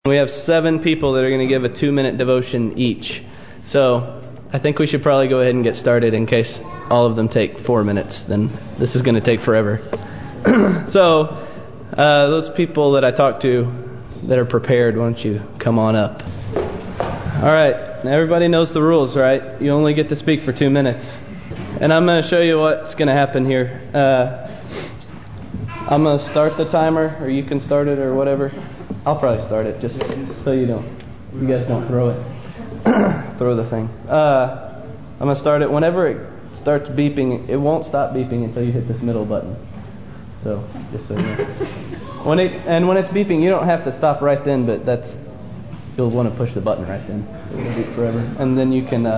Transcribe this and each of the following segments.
We have 7 people that are going to give a 2-minute devotion each. So I think we should probably go ahead and get started in case all of them take 4 minutes. Then this is going to take forever. So those people that I talked to that are prepared, why don't you come on up? All right. Now everybody knows the rules, right? You only get to speak for 2 minutes. And I'm going to show you what's going to happen here. I'm going to start the timer, or you can start it or whatever. I'll probably start it just so you guys don't throw it. Throw the thing. I'm going to start it. Whenever it starts beeping, it won't stop beeping until you hit this middle button. So, just so you know. When it's beeping, you don't have to stop right then, but you'll want to push the button right then. It'll beep forever. And then you can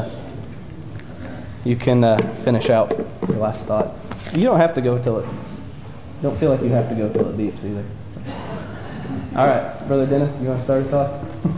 finish out your last thought. You don't have to go till it... Don't feel like you have to go till it beeps either. All right, Brother Dennis, you want to start us off?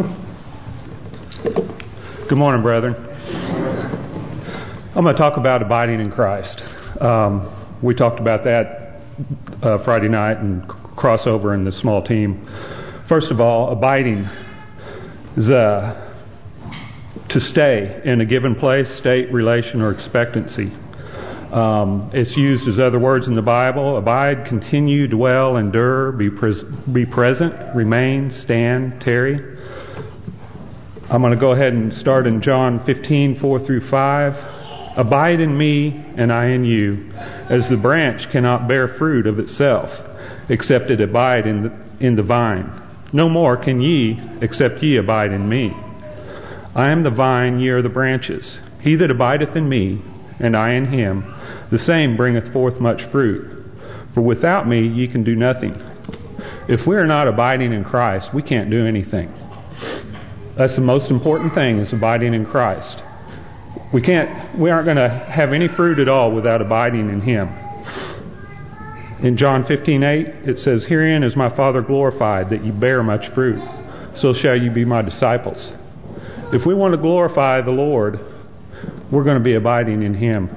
Good morning, brethren. I'm going to talk about abiding in Christ. We talked about that Friday night and crossover in the small team. First of all, abiding is to stay in a given place, state, relation, or expectancy. It's used as other words in the Bible. Abide, continue, dwell, endure, be present, remain, stand, tarry. I'm going to go ahead and start in John 15:4-5. Abide in me, and I in you, as the branch cannot bear fruit of itself, except it abide in the vine. No more can ye, except ye abide in me. I am the vine, ye are the branches. He that abideth in me, and I in him, the same bringeth forth much fruit. For without me ye can do nothing. If we are not abiding in Christ, we can't do anything. That's the most important thing, is abiding in Christ. We aren't going to have any fruit at all without abiding in him. In John 15:8, it says, Herein is my Father glorified, that ye bear much fruit. So shall you be my disciples. If we want to glorify the Lord, we're going to be abiding in him.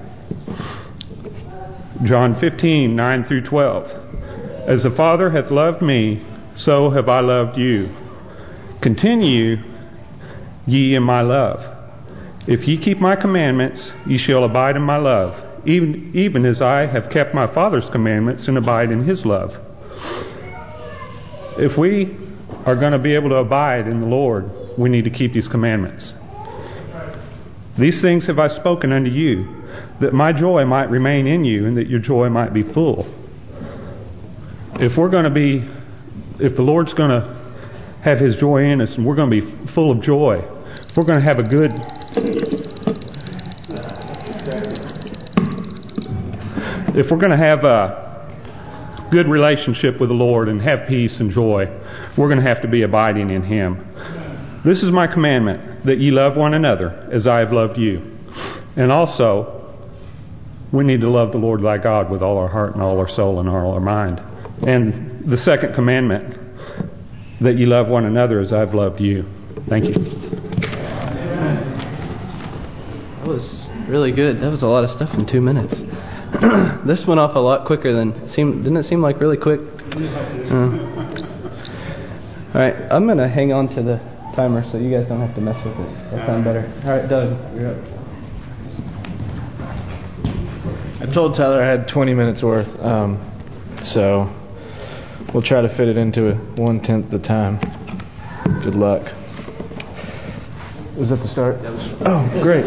John 15:9-12. As the Father hath loved me, so have I loved you. Continue ye in my love. If ye keep my commandments, ye shall abide in my love, even as I have kept my Father's commandments and abide in his love. If we are going to be able to abide in the Lord, we need to keep his commandments. These things have I spoken unto you, that my joy might remain in you, and that your joy might be full. If the Lord's going to have his joy in us, and we're going to be full of joy, if we're going to have a good relationship with the Lord and have peace and joy, we're going to have to be abiding in him. This is my commandment, that ye love one another as I have loved you. And also, we need to love the Lord thy God with all our heart and all our soul and all our mind. And the second commandment, that ye love one another as I've loved you. Thank you. That was really good. That was a lot of stuff in 2 minutes. This went off a lot quicker didn't it seem like really quick? All right, I'm going to hang on to the timer so you guys don't have to mess with it. That sounds better. All right, Doug, you're up. I told Tyler I had 20 minutes worth, so we'll try to fit it into 1/10 the time. Good luck. Was that the start? Oh, great.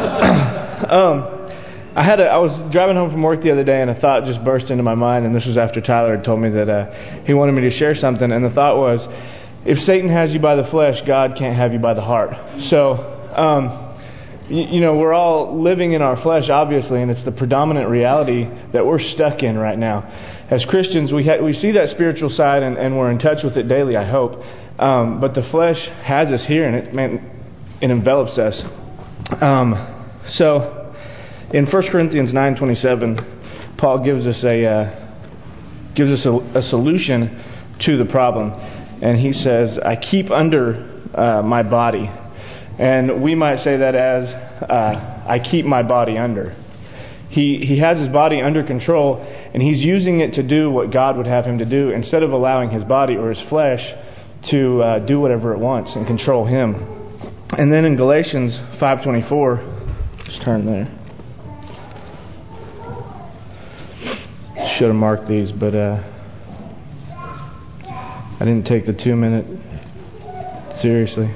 I was driving home from work the other day, and a thought just burst into my mind, and this was after Tyler had told me that he wanted me to share something, and the thought was, if Satan has you by the flesh, God can't have you by the heart. So, we're all living in our flesh, obviously, and it's the predominant reality that we're stuck in right now. As Christians, we see that spiritual side, and we're in touch with it daily, I hope. But the flesh has us here, and it envelops us. So, in 1 Corinthians 9:27, Paul gives us a solution to the problem, and he says, "I keep under my body," and we might say that as "I keep my body under." He has his body under control, and he's using it to do what God would have him to do, instead of allowing his body or his flesh to do whatever it wants and control him. And then in Galatians 5:24, just turn there. Should have marked these, but I didn't take the 2-minute seriously.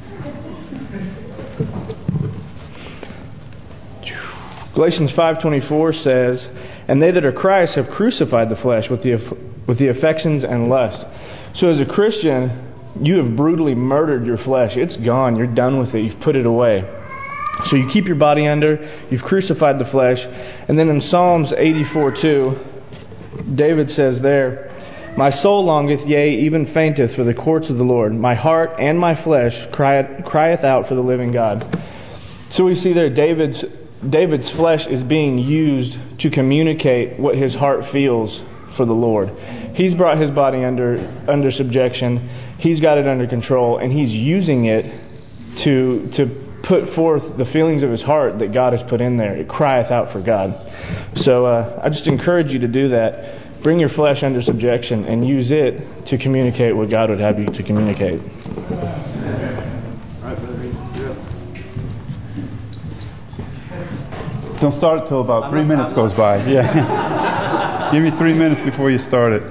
Galatians 5:24 says, "And they that are Christ have crucified the flesh with the affections and lust." So as a Christian, you have brutally murdered your flesh. It's gone. You're done with it. You've put it away. So you keep your body under. You've crucified the flesh. And then in Psalms 84:2, David says there, "My soul longeth, yea, even fainteth for the courts of the Lord. My heart and my flesh crieth out for the living God." So we see there David's flesh is being used to communicate what his heart feels for the Lord. He's brought his body under subjection. He's got it under control, and he's using it to put forth the feelings of his heart that God has put in there. It crieth out for God. So I just encourage you to do that. Bring your flesh under subjection and use it to communicate what God would have you to communicate. Don't start it till about 3 minutes goes by. Yeah. Give me 3 minutes before you start it.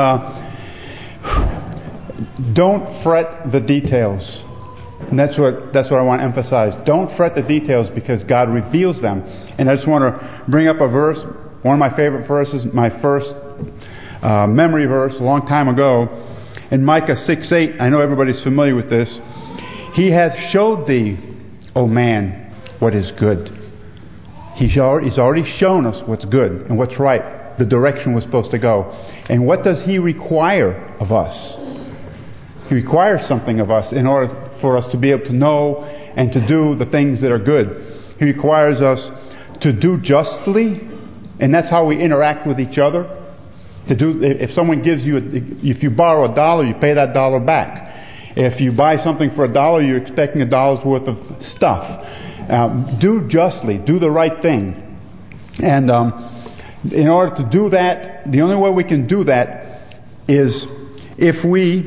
Don't fret the details. And that's what I want to emphasize. Don't fret the details, because God reveals them. And I just want to bring up a verse, one of my favorite verses, my first memory verse a long time ago. In Micah 6:8, I know everybody's familiar with this. "He hath showed thee, O man, what is good." He's already shown us what's good and what's right, the direction we're supposed to go. And what does He require of us? He requires something of us in order for us to be able to know and to do the things that are good. He requires us to do justly, and that's how we interact with each other. If someone gives you, if you borrow $1, you pay that $1 back. If you buy something for $1, you're expecting $1 worth of stuff. Do justly, do the right thing. And in order to do that, the only way we can do that is if we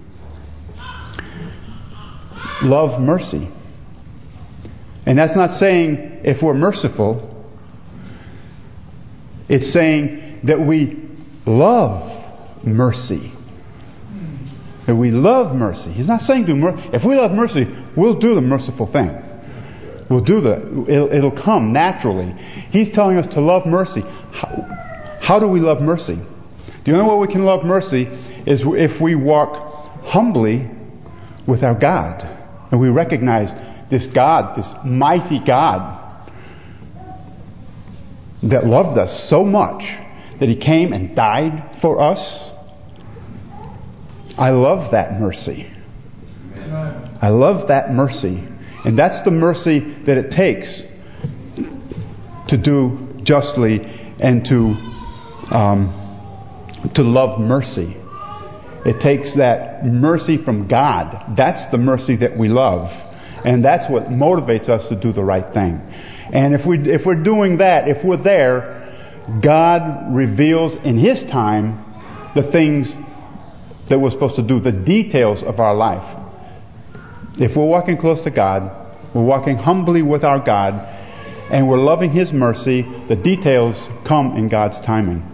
love mercy. And that's not saying if we're merciful. It's saying that we love mercy. That we love mercy. He's not saying do mercy. If we love mercy, we'll do the merciful thing. We'll do it'll come naturally. He's telling us to love mercy. How do we love mercy? The only way we can love mercy is if we walk humbly with our God. And we recognize this God, this mighty God, that loved us so much that He came and died for us. I love that mercy. I love that mercy. And that's the mercy that it takes to do justly and to love mercy. It takes that mercy from God. That's the mercy that we love. And that's what motivates us to do the right thing. And if we're doing that, if we're there, God reveals in His time the things that we're supposed to do, the details of our life. If we're walking close to God, we're walking humbly with our God, and we're loving His mercy, the details come in God's timing.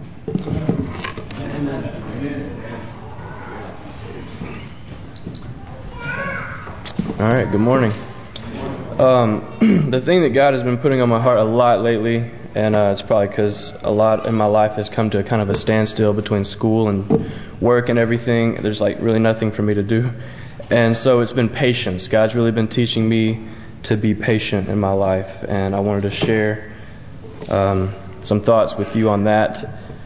All right, good morning. The thing that God has been putting on my heart a lot lately, and it's probably because a lot in my life has come to a kind of a standstill between school and work and everything. There's like really nothing for me to do. And so it's been patience. God's really been teaching me to be patient in my life, and I wanted to share some thoughts with you on that.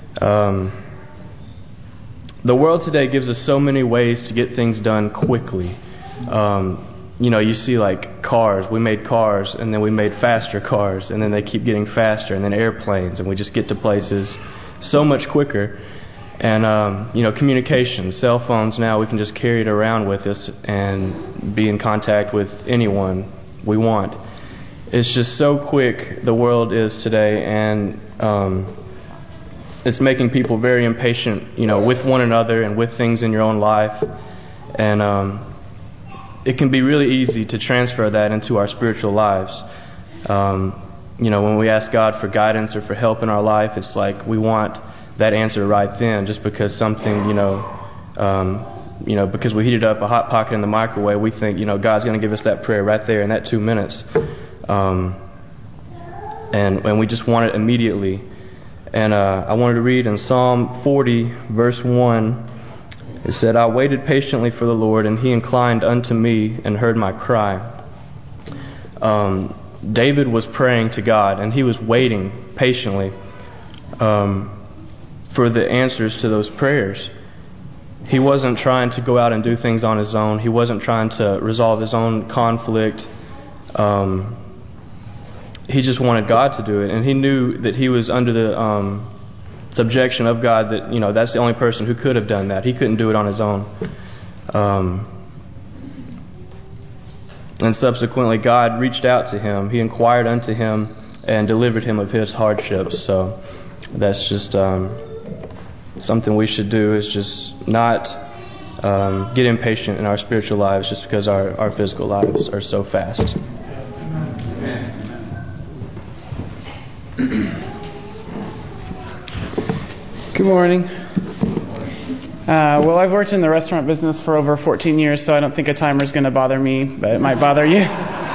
The world today gives us so many ways to get things done quickly. You see like cars. We made cars, and then we made faster cars, and then they keep getting faster, and then airplanes, and we just get to places so much quicker. And, communication, cell phones now, we can just carry it around with us and be in contact with anyone we want. It's just so quick, the world is today, and it's making people very impatient, with one another and with things in your own life. And it can be really easy to transfer that into our spiritual lives. When we ask God for guidance or for help in our life, it's like we want that answer right then, just because something, because we heated up a Hot Pocket in the microwave, we think, God's going to give us that prayer right there in that 2 minutes. And we just want it immediately. And I wanted to read in Psalm 40, verse 1. It said, I waited patiently for the Lord, and He inclined unto me and heard my cry. David was praying to God, and he was waiting patiently for the answers to those prayers. He wasn't trying to go out and do things on his own. He wasn't trying to resolve his own conflict. He just wanted God to do it, and he knew that he was under the subjection of God, that that's the only person who could have done that. He couldn't do it on his own. And subsequently, God reached out to him. He inquired unto him and delivered him of his hardships. So that's just something we should do, is just not get impatient in our spiritual lives just because our physical lives are so fast. Good morning. Well, I've worked in the restaurant business for over 14 years, so I don't think a timer is going to bother me, but it might bother you.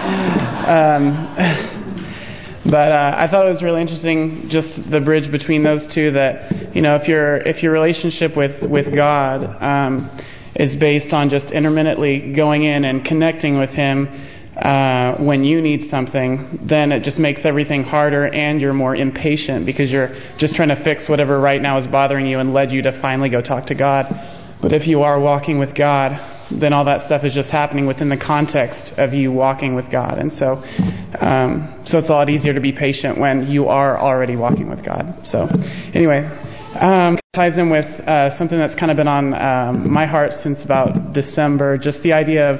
But I thought it was really interesting, just the bridge between those two, that if your relationship with God is based on just intermittently going in and connecting with Him when you need something, then it just makes everything harder, and you're more impatient because you're just trying to fix whatever right now is bothering you and led you to finally go talk to God. But if you are walking with God, then all that stuff is just happening within the context of you walking with God. And so it's a lot easier to be patient when you are already walking with God. So anyway, ties in with something that's kind of been on my heart since about December, just the idea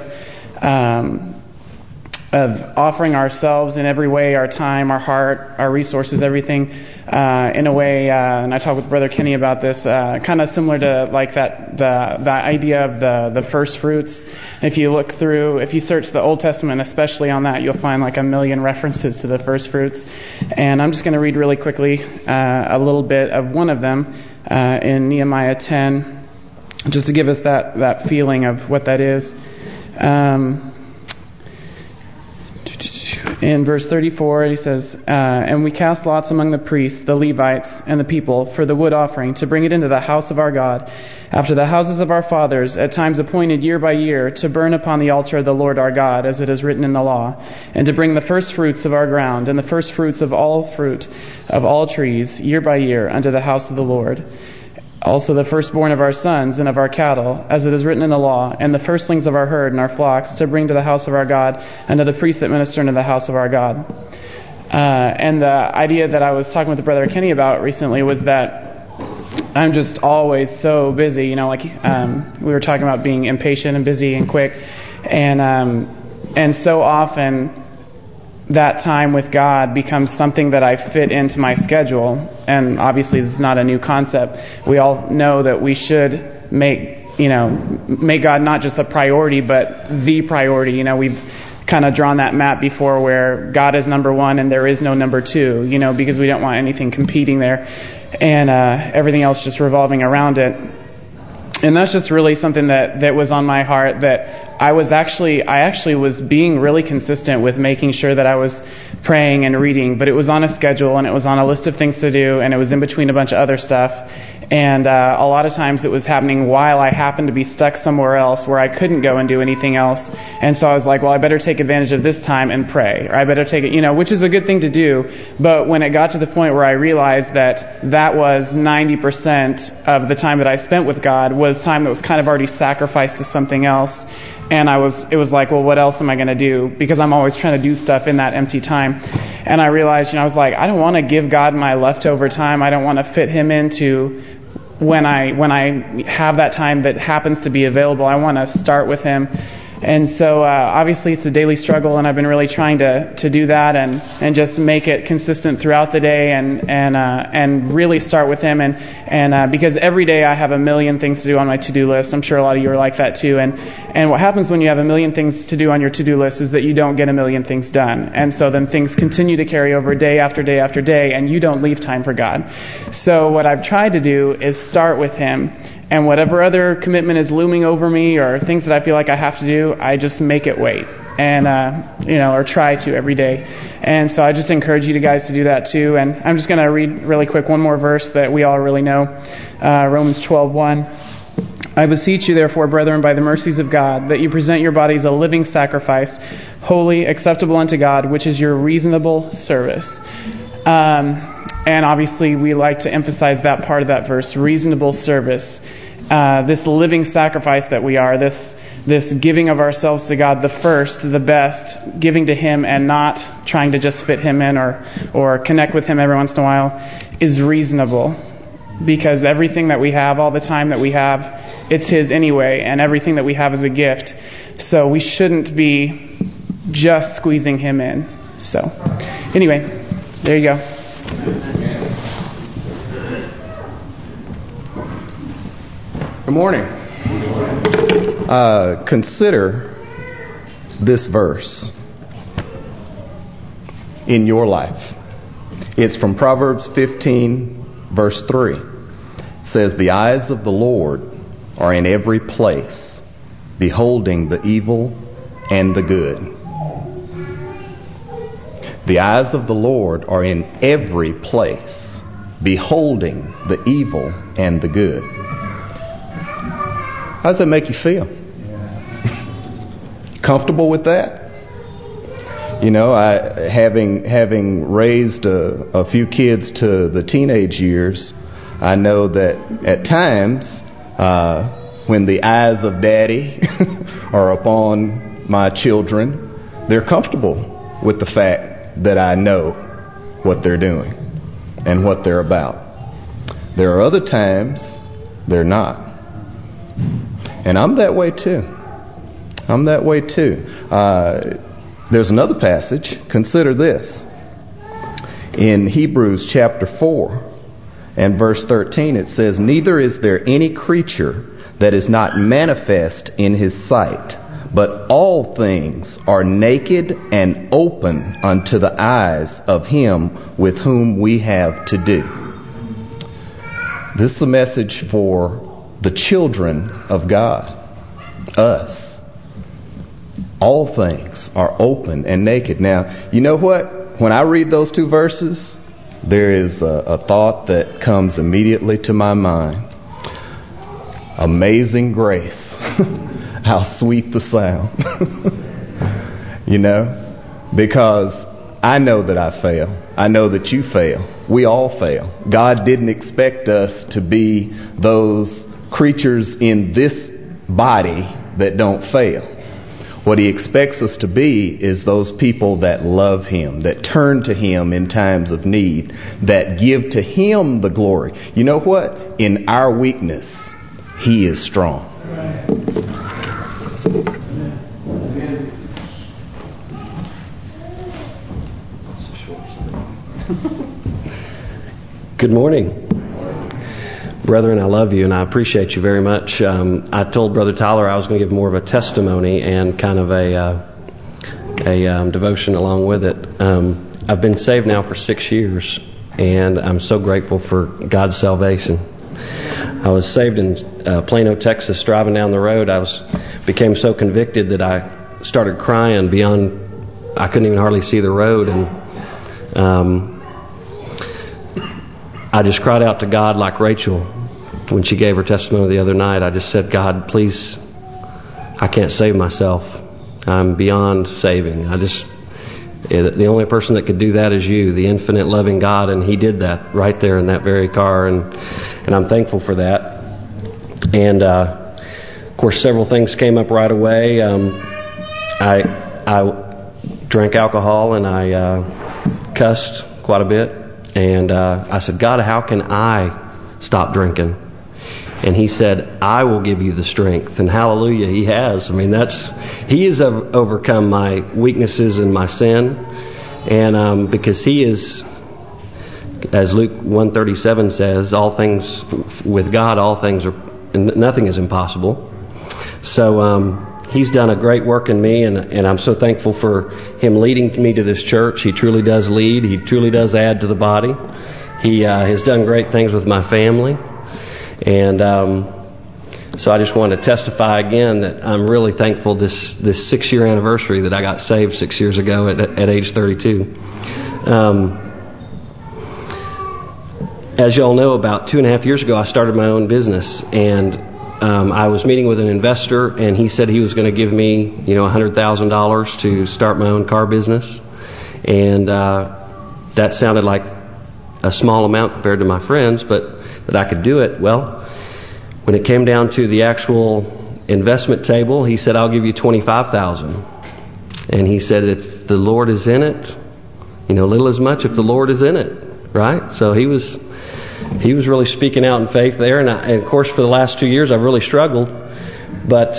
of offering ourselves in every way, our time, our heart, our resources, everything, in a way, and I talked with Brother Kenny about this, kind of similar to like the idea of the first fruits. If you look through, if you search the Old Testament, especially on that, you'll find like a million references to the first fruits. And I'm just going to read really quickly a little bit of one of them in Nehemiah 10, just to give us that feeling of what that is. In verse 34, he says, and we cast lots among the priests, the Levites, and the people for the wood offering to bring it into the house of our God, after the houses of our fathers, at times appointed year by year, to burn upon the altar of the Lord our God, as it is written in the law, and to bring the first fruits of our ground, and the first fruits of all fruit of all trees, year by year, unto the house of the Lord. Also the firstborn of our sons and of our cattle, as it is written in the law, and the firstlings of our herd and our flocks, to bring to the house of our God, and to the priests that minister into the house of our God. And the idea that I was talking with Brother Kenny about recently was that I'm just always so busy. We were talking about being impatient and busy and quick, and so often that time with God becomes something that I fit into my schedule. And obviously this is not a new concept. We all know that we should make God not just the priority, but the priority. We've kind of drawn that map before where God is number one and there is no number two, because we don't want anything competing there, and everything else just revolving around it. And that's just really something that was on my heart, that I actually was being really consistent with making sure that I was praying and reading, but it was on a schedule and it was on a list of things to do, and it was in between a bunch of other stuff. And a lot of times it was happening while I happened to be stuck somewhere else where I couldn't go and do anything else. And so I was like, well, I better take advantage of this time and pray. Or I better take it, which is a good thing to do. But when it got to the point where I realized that was 90% of the time that I spent with God was time that was kind of already sacrificed to something else. And it was like, well, what else am I going to do? Because I'm always trying to do stuff in that empty time. And I realized, I was like, I don't want to give God my leftover time. I don't want to fit Him into when I have that time that happens to be available. I want to start with Him. And so obviously it's a daily struggle, and I've been really trying to do that and just make it consistent throughout the day and really start with Him and because every day I have a million things to do on my to-do list. I'm sure a lot of you are like that too. And what happens when you have a million things to do on your to-do list is that you don't get a million things done. And so then things continue to carry over day after day after day, and you don't leave time for God. So what I've tried to do is start with Him, and whatever other commitment is looming over me or things that I feel like I have to do, I just make it wait and or try to every day. And so I just encourage you guys to do that too. And I'm just going to read really quick one more verse that we all really know, Romans 12:1. I beseech you, therefore, brethren, by the mercies of God, that you present your bodies a living sacrifice, holy, acceptable unto God, which is your reasonable service. And obviously we like to emphasize that part of that verse, reasonable service. This living sacrifice that we are, this giving of ourselves to God, the first, the best, giving to Him and not trying to just fit Him in or connect with Him every once in a while, is reasonable. Because everything that we have, all the time that we have, it's His anyway, and everything that we have is a gift. So we shouldn't be just squeezing Him in. So anyway, there you go. Good morning. Consider this verse in your life. It's from Proverbs 15, verse 3. It says, the eyes of the Lord are in every place, beholding the evil and the good. The eyes of the Lord are in every place, beholding the evil and the good. How does that make you feel? Comfortable with that? You know, having raised a few kids to the teenage years, I know that at times when the eyes of Daddy are upon my children, they're comfortable with the fact that I know what they're doing and what they're about. There are other times they're not. And I'm that way too. There's another passage. Consider this. In Hebrews chapter 4 and verse 13, it says, neither is there any creature that is not manifest in His sight, but all things are naked and open unto the eyes of Him with whom we have to do. This is a message for the children of God, us. All things are open and naked. Now, you know what? When I read those two verses, there is a thought that comes immediately to my mind. Amazing grace. How sweet the sound. You know? Because I know that I fail. I know that you fail. We all fail. God didn't expect us to be those creatures in this body that don't fail. What He expects us to be is those people that love Him, that turn to Him in times of need, that give to Him the glory. You know what? In our weakness, He is strong. Good morning. Brethren, I love you and I appreciate you very much. I told Brother Tyler I was going to give more of a testimony and kind of a devotion along with it. I've been saved now for 6 years, and I'm so grateful for God's salvation. I was saved in Plano, Texas, driving down the road. Became so convicted that I started crying beyond, I couldn't even hardly see the road, and I just cried out to God like Rachel when she gave her testimony the other night. I just said, God, please, I can't save myself. I'm beyond saving. The only person that could do that is you, the infinite loving God, and He did that right there in that very car, and I'm thankful for that. And of course, several things came up right away. I drank alcohol and I cussed quite a bit. And I said, God, how can I stop drinking? And He said, I will give you the strength. And hallelujah, He has. I mean, He has overcome my weaknesses and my sin. And because He is, as Luke 1:37 says, all things with God, nothing is impossible. So He's done a great work in me, and I'm so thankful for Him leading me to this church. He truly does lead. He truly does add to the body. He has done great things with my family. And so I just want to testify again that I'm really thankful this 6-year anniversary that I got saved 6 years ago at age 32. As you all know, about 2.5 years ago, I started my own business, and I was meeting with an investor, and he said he was going to give me, $100,000 to start my own car business, and that sounded like a small amount compared to my friends, but that I could do it. Well, when it came down to the actual investment table, he said, "I'll give you $25,000," and he said, "If the Lord is in it, little as much if the Lord is in it," right? So he was really speaking out in faith there, and of course for the last 2 years I've really struggled, but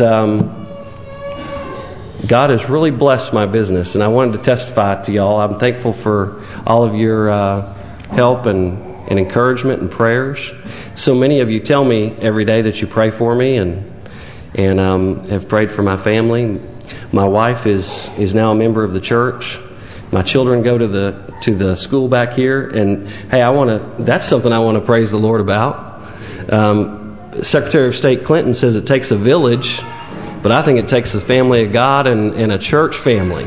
God has really blessed my business, and I wanted to testify to y'all. I'm thankful for all of your help and encouragement and prayers. So many of you tell me every day that you pray for me and have prayed for my family. My wife is now a member of the church. My children go to the school back here, and hey, that's something I want to praise the Lord about. Secretary of State Clinton says it takes a village, but I think it takes the family of God and a church family.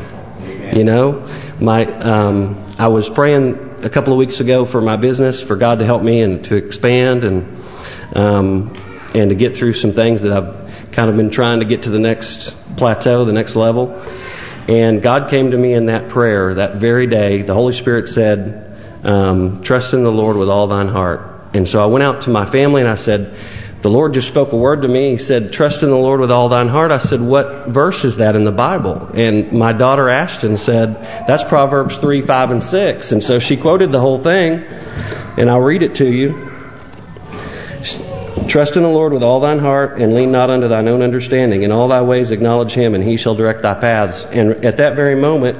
I was praying a couple of weeks ago for my business, for God to help me and to expand and to get through some things that I've kind of been trying to get to the next plateau, the next level. And God came to me in that prayer that very day. The Holy Spirit said, "Trust in the Lord with all thine heart." And so I went out to my family and I said, the Lord just spoke a word to me. He said, "Trust in the Lord with all thine heart." I said, "What verse is that in the Bible?" And my daughter Ashton said, "That's Proverbs 3, 5, and 6. And so she quoted the whole thing, and I'll read it to you. "Trust in the Lord with all thine heart, and lean not unto thine own understanding. In all thy ways acknowledge Him, and He shall direct thy paths." And at that very moment,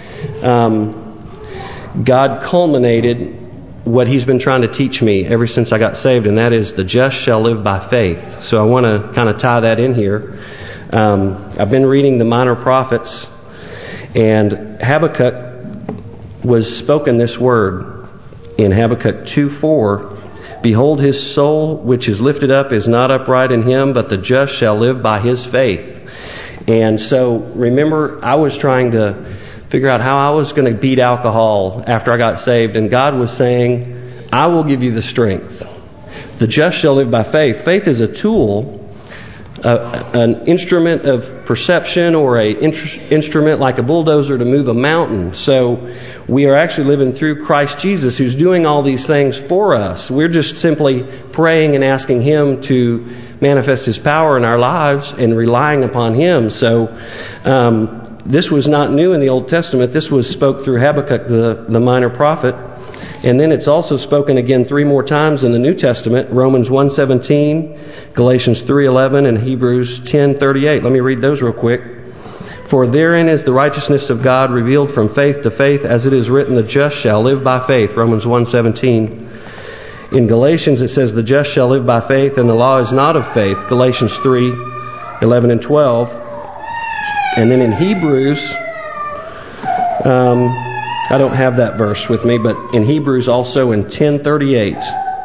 God culminated what He's been trying to teach me ever since I got saved, and that is the just shall live by faith. So I want to kind of tie that in here. I've been reading the minor prophets, and Habakkuk was spoken this word in Habakkuk 2:4. "Behold, his soul which is lifted up is not upright in him, but the just shall live by his faith." And so remember, I was trying to figure out how I was going to beat alcohol after I got saved, and God was saying, "I will give you the strength. The just shall live by faith." Faith is a tool, an instrument of perception, or a instrument like a bulldozer to move a mountain. So we are actually living through Christ Jesus, who's doing all these things for us. We're just simply praying and asking Him to manifest His power in our lives and relying upon Him. So this was not new in the Old Testament. This was spoke through Habakkuk, the minor prophet. And then it's also spoken again 3 more times in the New Testament: Romans 1:17, Galatians 3:11, and Hebrews 10:38. Let me read those real quick. "For therein is the righteousness of God revealed from faith to faith, as it is written, the just shall live by faith." Romans 1:17. In Galatians it says, "The just shall live by faith, and the law is not of faith." Galatians 3:11 and 12. And then in Hebrews, I don't have that verse with me, but in Hebrews also in 10:38,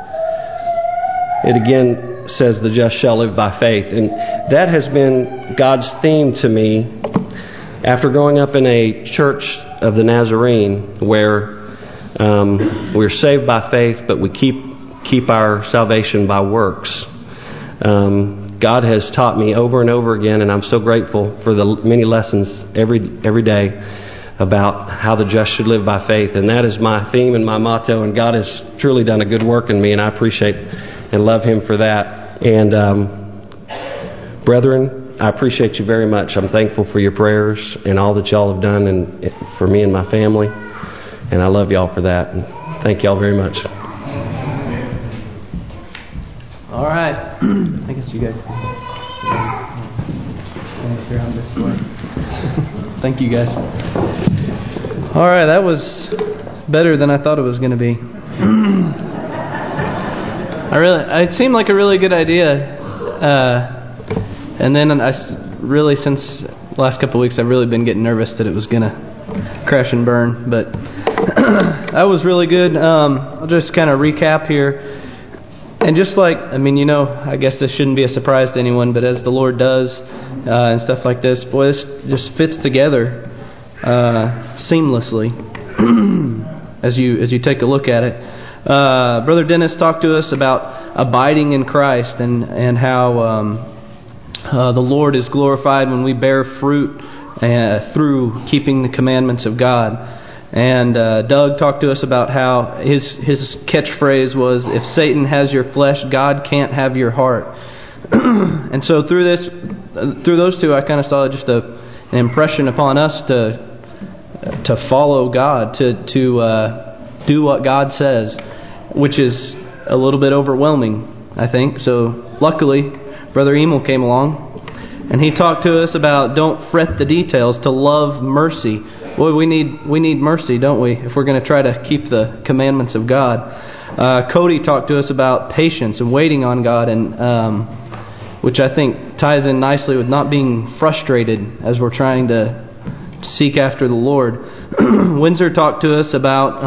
it again says, "The just shall live by faith." And that has been God's theme to me after growing up in a church of the Nazarene, where we're saved by faith, but we keep our salvation by works. God has taught me over and over again, and I'm so grateful for the many lessons every day about how the just should live by faith. And that is my theme and my motto, and God has truly done a good work in me, and I appreciate and love Him for that. And brethren, I appreciate you very much. I'm thankful for your prayers and all that y'all have done and for me and my family, and I love y'all for that. And thank y'all very much. All right. I guess you guys. Thank you, guys. All right, that was better than I thought it was going to be. It seemed like a really good idea, and then since the last couple of weeks, I've really been getting nervous that it was going to crash and burn. But that was really good. I'll just kind of recap here. And just like, I guess this shouldn't be a surprise to anyone, but as the Lord does and stuff like this, boy, this just fits together seamlessly as you take a look at it. Brother Dennis talked to us about abiding in Christ and how the Lord is glorified when we bear fruit through keeping the commandments of God. And Doug talked to us about how his catchphrase was, if Satan has your flesh, God can't have your heart. And so through those two, I kind of saw just an impression upon us to follow God, to do what God says, which is a little bit overwhelming, I think. So luckily, Brother Emil came along, and he talked to us about don't fret the details, to love mercy. Boy, we need mercy, don't we, if we're going to try to keep the commandments of God. Cody talked to us about patience and waiting on God, and which I think ties in nicely with not being frustrated as we're trying to seek after the Lord. Windsor talked to us about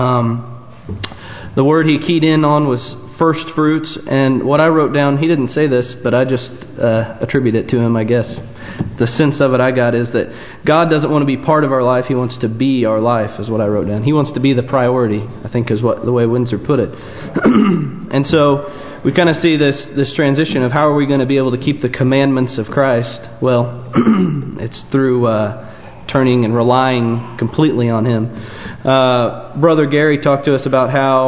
the word he keyed in on was first fruits, and what I wrote down, he didn't say this, but I just attribute it to him, I guess. The sense of it I got is that God doesn't want to be part of our life. He wants to be our life, is what I wrote down. He wants to be the priority, I think is the way Windsor put it. And so we kind of see this transition of how are we going to be able to keep the commandments of Christ? Well, it's through turning and relying completely on Him. Brother Gary talked to us about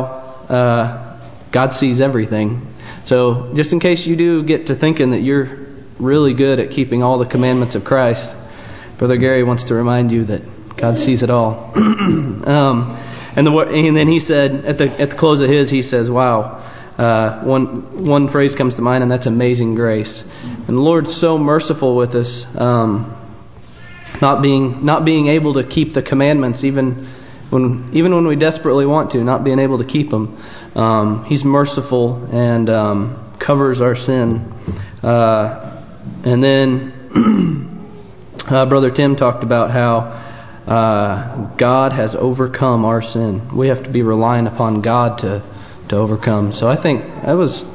how God sees everything. So just in case you do get to thinking that you're really good at keeping all the commandments of Christ, Brother Gary wants to remind you that God sees it all. And then he said at the close of he says, "Wow." One phrase comes to mind, and that's amazing grace. And the Lord's so merciful with us, not being able to keep the commandments, even when we desperately want to, not being able to keep them. He's merciful and covers our sin. And then Brother Tim talked about how God has overcome our sin. We have to be relying upon God to overcome. So I think I was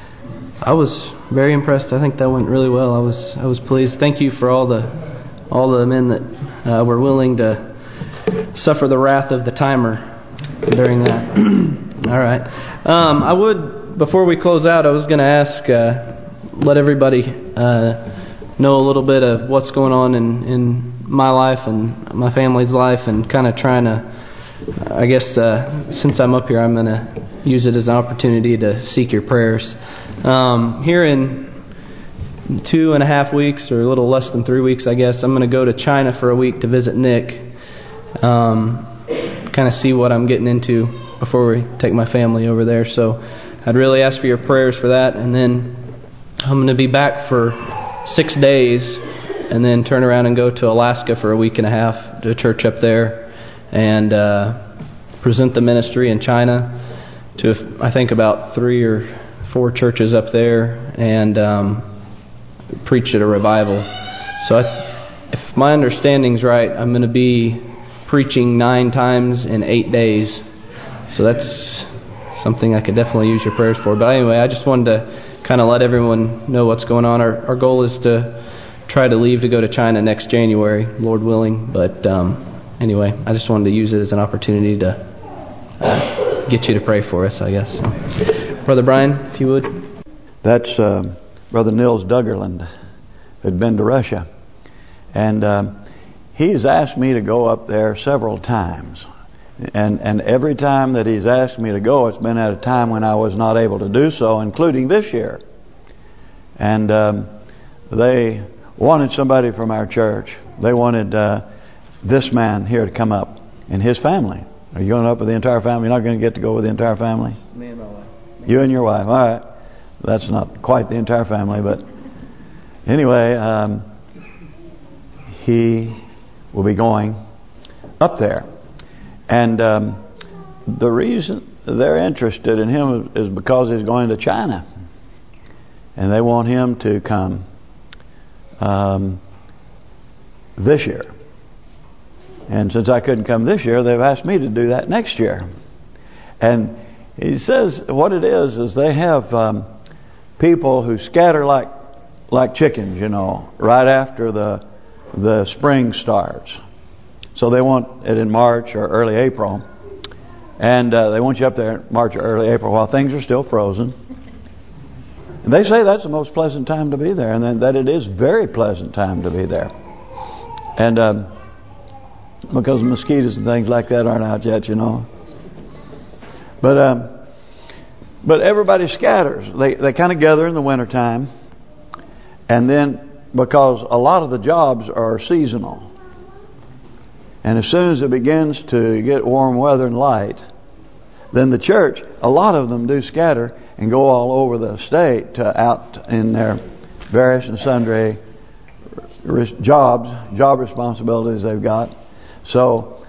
very impressed. I think that went really well. I was pleased. Thank you for all the men that were willing to suffer the wrath of the timer during that. All right. I would, before we close out, I was going to ask, let everybody know a little bit of what's going on in my life and my family's life, and kind of trying to, I guess, since I'm up here, I'm going to use it as an opportunity to seek your prayers. Here in 2.5 weeks, or a little less than 3 weeks, I guess, I'm going to go to China for a week to visit Nick. Kind of see what I'm getting into before we take my family over there. So I'd really ask for your prayers for that. And then I'm going to be back for 6 days, and then turn around and go to Alaska for a week and a half to a church up there, and present the ministry in China to, I think, about 3 or 4 churches up there, and preach at a revival. So if my understanding's right, I'm going to be preaching 9 times in 8 days. So that's something I could definitely use your prayers for. But anyway, I just wanted to kind of let everyone know what's going on. Our goal is to try to leave to go to China next January, Lord willing. But anyway, I just wanted to use it as an opportunity to get you to pray for us, I guess. So, Brother Brian, if you would. That's Brother Nils Duggerland, who'd been to Russia. And he's asked me to go up there several times. And every time that he's asked me to go, it's been at a time when I was not able to do so, including this year. And they wanted somebody from our church. They wanted this man here to come up and his family. Are you going up with the entire family? You're not going to get to go with the entire family? Me and my wife. You and your wife. All right. That's not quite the entire family, but anyway, he will be going up there. And the reason they're interested in him is because he's going to China. And they want him to come this year. And since I couldn't come this year, they've asked me to do that next year. And he says what it is they have people who scatter like chickens, you know, right after the spring starts. So they want it in March or early April. And they want you up there in March or early April while things are still frozen. And they say that's the most pleasant time to be there. And then that it is very pleasant time to be there. And because mosquitoes and things like that aren't out yet, you know. But everybody scatters. They kind of gather in the wintertime. And then because a lot of the jobs are seasonal. And as soon as it begins to get warm weather and light, then the church, a lot of them do scatter and go all over the state out in their various and sundry job responsibilities they've got. So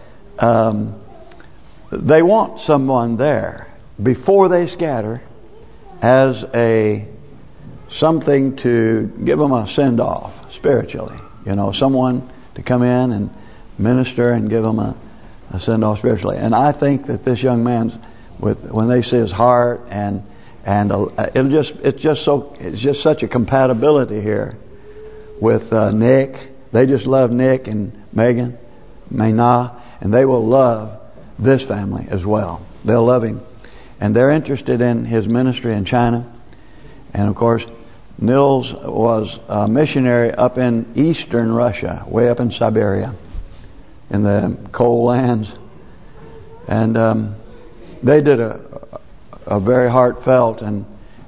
they want someone there before they scatter as something to give them a send-off spiritually. You know, someone to come in and minister and give them a send-off spiritually. And I think that this young man's, when they see his heart and it's just such a compatibility here with Nick. They just love Nick and Megan, Mayna, and they will love this family as well. They'll love him. And they're interested in his ministry in China. And of course, Nils was a missionary up in eastern Russia, way up in Siberia, in the cold lands. And they did a very heartfelt and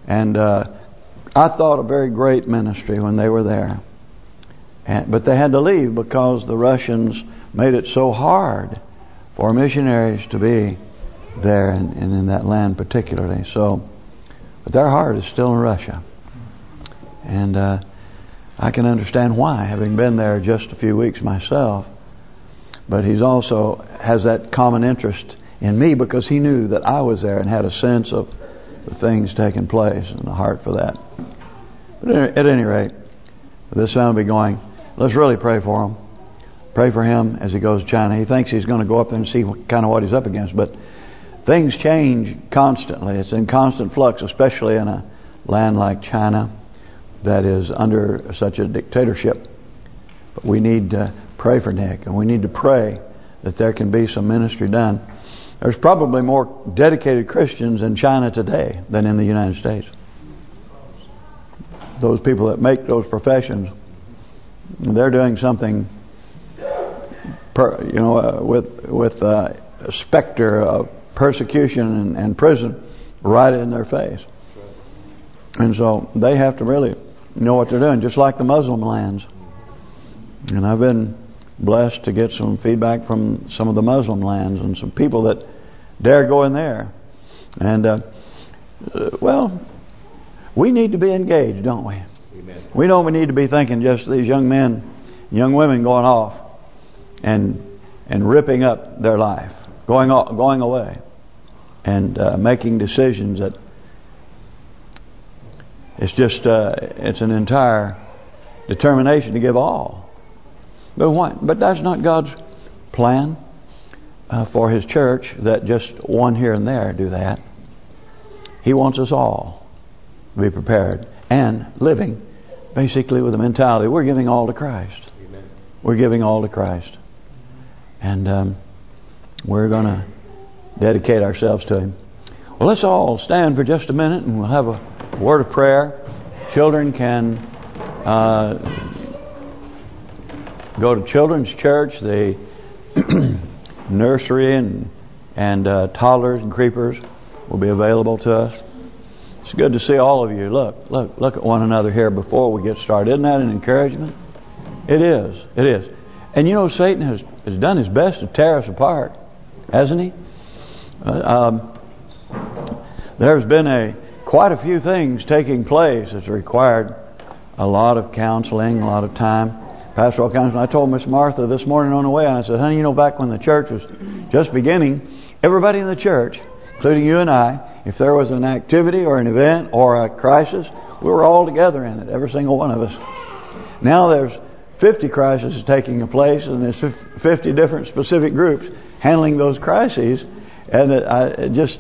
I thought a very great ministry when they were there. But they had to leave because the Russians made it so hard for missionaries to be there and in that land particularly. So, but their heart is still in Russia. And I can understand why, having been there just a few weeks myself. But he's also has that common interest in me because he knew that I was there and had a sense of the things taking place and a heart for that. But at any rate, this son will be going. Let's really pray for him. Pray for him as he goes to China. He thinks he's going to go up there and see what he's up against. But things change constantly. It's in constant flux, especially in a land like China that is under such a dictatorship. But we need to pray for Nick, and we need to pray that there can be some ministry done. There's probably more dedicated Christians in China today than in the United States. Those people that make those professions, they're doing something, with a specter of persecution and prison right in their face. And so they have to really know what they're doing, just like the Muslim lands. And I've been blessed to get some feedback from some of the Muslim lands and some people that dare go in there. And, we need to be engaged, don't we? Amen. We don't need to be thinking just these young men, young women going off and ripping up their life, going away and making decisions that it's just it's an entire determination to give all. But why? But that's not God's plan for His church, that just one here and there do that. He wants us all to be prepared and living basically with the mentality we're giving all to Christ. Amen. We're giving all to Christ, and we're going to dedicate ourselves to Him. Well, let's all stand for just a minute, and we'll have a word of prayer. Children can go to children's church. The nursery and toddlers and creepers will be available to us. It's good to see all of you. Look at one another here before we get started. Isn't that an encouragement? It is. It is. And you know, Satan has done his best to tear us apart, hasn't he? There's been quite a few things taking place. It's required a lot of counseling, a lot of time, pastoral counseling. I told Miss Martha this morning on the way, and I said, honey, back when the church was just beginning, everybody in the church, including you and I, if there was an activity or an event or a crisis, we were all together in it, every single one of us. Now there's 50 crises taking place, and there's 50 different specific groups handling those crises, and it's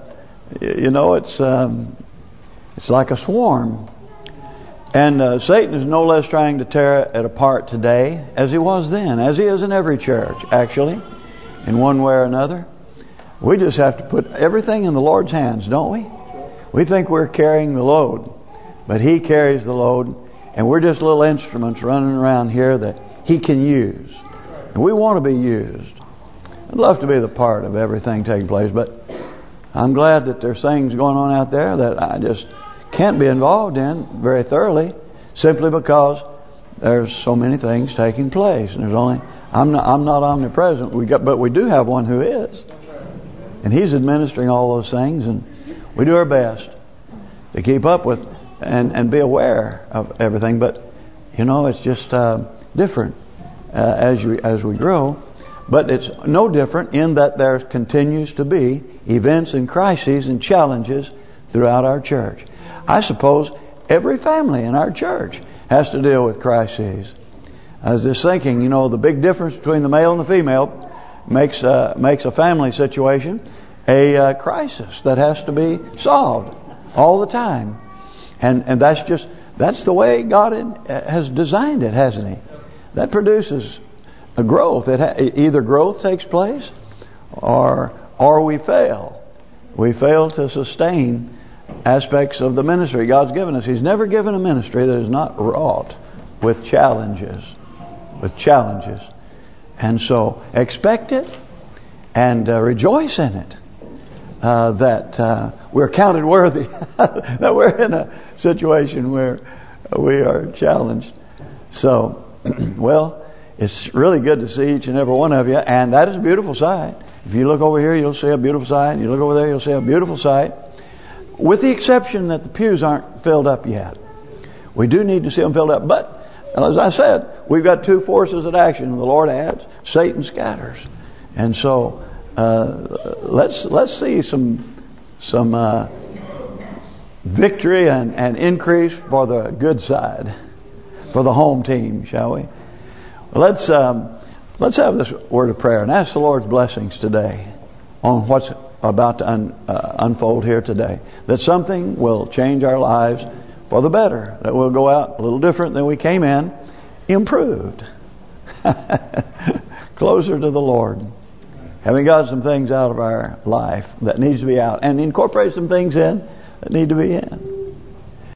like a swarm. And Satan is no less trying to tear it apart today as he was then, as he is in every church, actually, in one way or another. We just have to put everything in the Lord's hands, don't we? We think we're carrying the load, but He carries the load, and we're just little instruments running around here that He can use. And we want to be used. I'd love to be the part of everything taking place, but I'm glad that there's things going on out there that I just can't be involved in very thoroughly, simply because there's so many things taking place, and I'm not omnipresent. But we do have one who is, and He's administering all those things, and we do our best to keep up with and be aware of everything. But it's just different as we grow. But it's no different in that there continues to be events and crises and challenges throughout our church. I suppose every family in our church has to deal with crises. I was just thinking, the big difference between the male and the female makes a family situation a crisis that has to be solved all the time. And that's the way God has designed it, hasn't He? That produces a growth. Either growth takes place or we fail. We fail to sustain aspects of the ministry God's given us. He's never given a ministry that is not wrought with challenges. And so expect it and rejoice in it. That we're counted worthy. That we're in a situation where we are challenged. So, well, it's really good to see each and every one of you. And that is a beautiful sight. If you look over here, you'll see a beautiful sight. You look over there, you'll see a beautiful sight. With the exception that the pews aren't filled up yet. We do need to see them filled up. But, as I said, we've got two forces in action. The Lord adds, Satan scatters. And so, let's see some victory and increase for the good side, for the home team, shall we? Let's have this word of prayer and ask the Lord's blessings today on what's about to unfold here today. That something will change our lives for the better. That we'll go out a little different than we came in, improved, closer to the Lord. Having got some things out of our life that needs to be out, and incorporate some things in that need to be in.